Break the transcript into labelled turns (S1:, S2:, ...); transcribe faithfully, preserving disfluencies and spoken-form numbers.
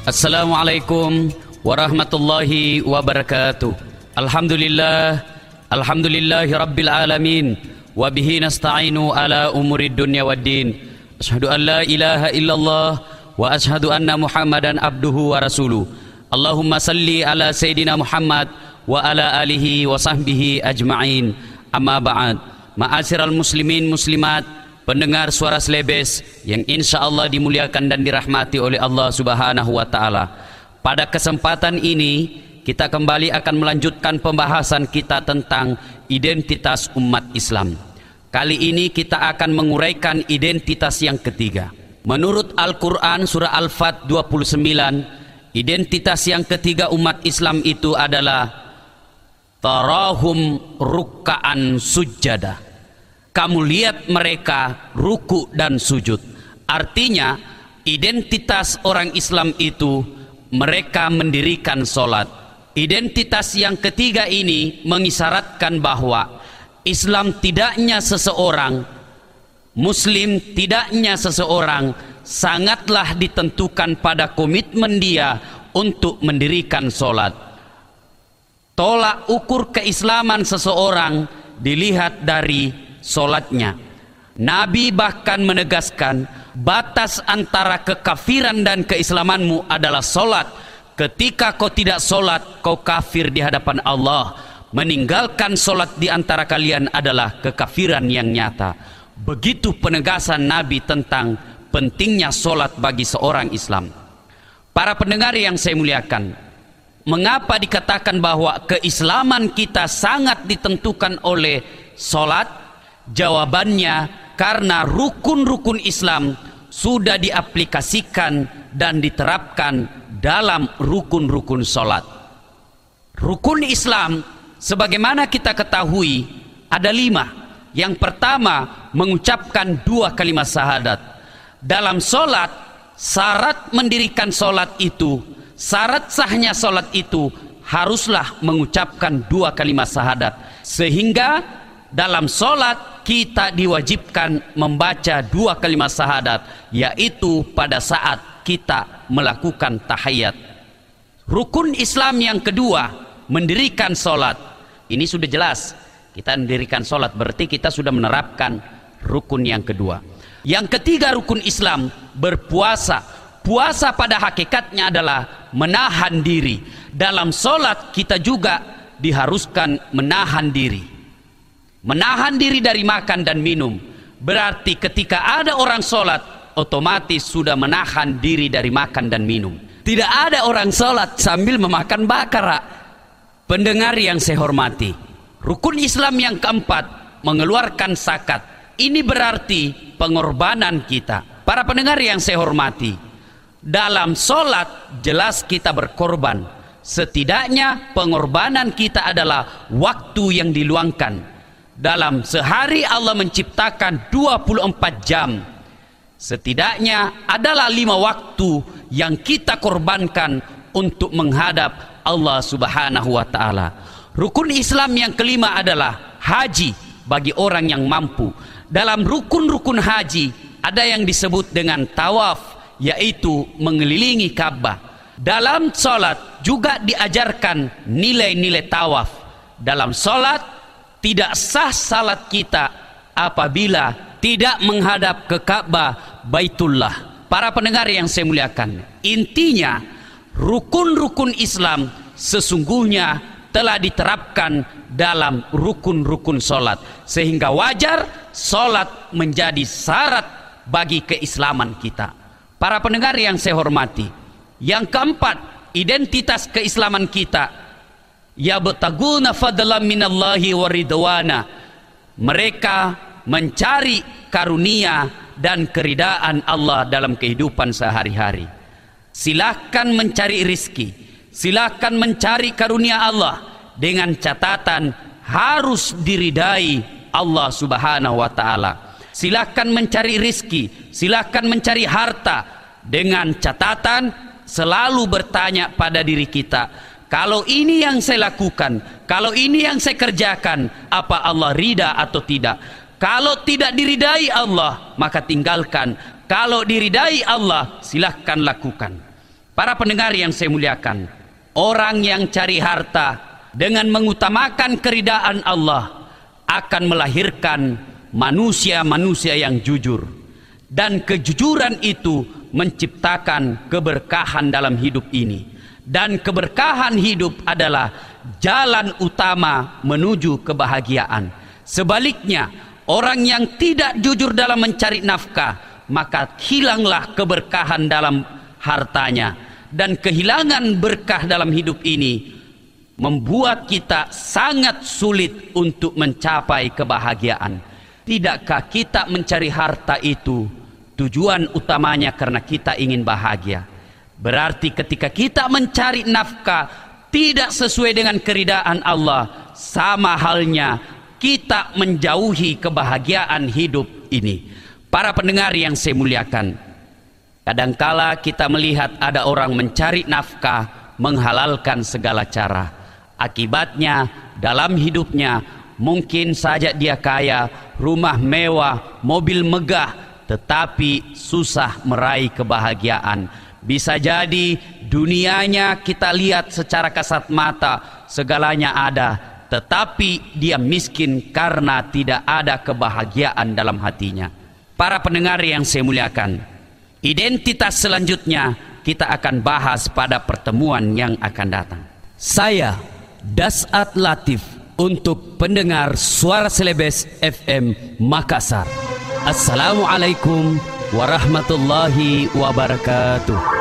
S1: Assalamualaikum warahmatullahi wabarakatuh. Alhamdulillah, alhamdulillahi rabbil alamin, wa bihi nasta'inu ala umurid dunya waddin. Asyhadu an la ilaha illallah wa asyhadu anna Muhammadan abduhu wa rasuluh. Allahumma salli ala Sayyidina Muhammad wa ala alihi wa sahbihi ajma'in. Amma ba'd. Ma'asyiral muslimin muslimat, pendengar suara Slebes yang insya Allah dimuliakan dan dirahmati oleh Allah Subhanahu wa Ta'ala. Pada kesempatan ini kita kembali akan melanjutkan pembahasan kita tentang identitas umat Islam. Kali ini kita akan menguraikan identitas yang ketiga. Menurut Al-Quran surah Al-Fat dua puluh sembilan, identitas yang ketiga umat Islam itu adalah tarahum rukkaan sujada. Kamu lihat mereka ruku dan sujud. Artinya identitas orang Islam itu mereka mendirikan solat. Identitas yang ketiga ini mengisyaratkan bahwa Islam tidaknya seseorang, Muslim tidaknya seseorang sangatlah ditentukan pada komitmen dia untuk mendirikan solat. Tolak ukur keislaman seseorang dilihat dari solatnya. Nabi bahkan menegaskan batas antara kekafiran dan keislamanmu adalah solat. Ketika kau tidak solat, kau kafir di hadapan Allah. Meninggalkan solat di antara kalian adalah kekafiran yang nyata. Begitu penegasan Nabi tentang pentingnya solat bagi seorang Islam. Para pendengar yang saya muliakan, mengapa dikatakan bahwa keislaman kita sangat ditentukan oleh solat? Jawabannya karena rukun-rukun Islam sudah diaplikasikan dan diterapkan dalam rukun-rukun solat. Rukun Islam sebagaimana kita ketahui ada lima. Yang pertama, mengucapkan dua kalimat syahadat. Dalam solat, syarat mendirikan solat itu, syarat sahnya solat itu haruslah mengucapkan dua kalimat syahadat. Sehingga dalam solat kita diwajibkan membaca dua kalimat syahadat, yaitu pada saat kita melakukan tahiyat. Rukun Islam yang kedua, mendirikan solat. Ini sudah jelas, kita mendirikan solat berarti kita sudah menerapkan rukun yang kedua. Yang ketiga rukun Islam, berpuasa. Puasa pada hakikatnya adalah menahan diri. Dalam solat kita juga diharuskan menahan diri. Menahan diri dari makan dan minum. Berarti ketika ada orang sholat, otomatis sudah menahan diri dari makan dan minum. Tidak ada orang sholat sambil memakan bakara. Pendengar yang saya hormati, rukun Islam yang keempat, mengeluarkan zakat. Ini berarti pengorbanan kita. Para pendengar yang saya hormati, dalam sholat jelas kita berkorban. Setidaknya pengorbanan kita adalah waktu yang diluangkan. Dalam sehari Allah menciptakan dua puluh empat jam. Setidaknya adalah lima waktu yang kita korbankan untuk menghadap Allah Subhanahu wa Ta'ala. Rukun Islam yang kelima adalah haji bagi orang yang mampu. Dalam rukun-rukun haji ada yang disebut dengan tawaf, yaitu mengelilingi Ka'bah. Dalam sholat juga diajarkan nilai-nilai tawaf. Dalam sholat tidak sah salat kita apabila tidak menghadap ke Ka'bah Baitullah. Para pendengar yang saya muliakan, intinya rukun-rukun Islam sesungguhnya telah diterapkan dalam rukun-rukun solat, sehingga wajar solat menjadi syarat bagi keislaman kita. Para pendengar yang saya hormati, yang keempat, identitas keislaman kita, yabtaguna fadlan minallahi wa ridwana. Mereka mencari karunia dan keridaan Allah dalam kehidupan sehari-hari. Silahkan mencari rizki, silahkan mencari karunia Allah, dengan catatan harus diridai Allah Subhanahu wa Ta'ala. Silahkan mencari rizki, silahkan mencari harta, dengan catatan selalu bertanya pada diri kita, kalau ini yang saya lakukan, kalau ini yang saya kerjakan, apa Allah ridha atau tidak? Kalau tidak diridai Allah, maka tinggalkan. Kalau diridai Allah, silahkan lakukan. Para pendengar yang saya muliakan, orang yang cari harta dengan mengutamakan keridaan Allah akan melahirkan manusia-manusia yang jujur, dan kejujuran itu menciptakan keberkahan dalam hidup ini, dan keberkahan hidup adalah jalan utama menuju kebahagiaan. Sebaliknya, orang yang tidak jujur dalam mencari nafkah, maka hilanglah keberkahan dalam hartanya, dan kehilangan berkah dalam hidup ini membuat kita sangat sulit untuk mencapai kebahagiaan. Tidakkah kita mencari harta itu tujuan utamanya karena kita ingin bahagia? Berarti ketika kita mencari nafkah tidak sesuai dengan keridaan Allah, sama halnya kita menjauhi kebahagiaan hidup ini. Para pendengar yang saya muliakan, kadangkala kita melihat ada orang mencari nafkah menghalalkan segala cara. Akibatnya dalam hidupnya mungkin saja dia kaya, rumah mewah, mobil megah, tetapi susah meraih kebahagiaan. Bisa jadi dunianya kita lihat secara kasat mata, segalanya ada, tetapi dia miskin karena tidak ada kebahagiaan dalam hatinya. Para pendengar yang saya muliakan, identitas selanjutnya kita akan bahas pada pertemuan yang akan datang. Saya Dasat Latif untuk pendengar Suara Celebes F M Makassar. Assalamualaikum warahmatullahi wabarakatuh.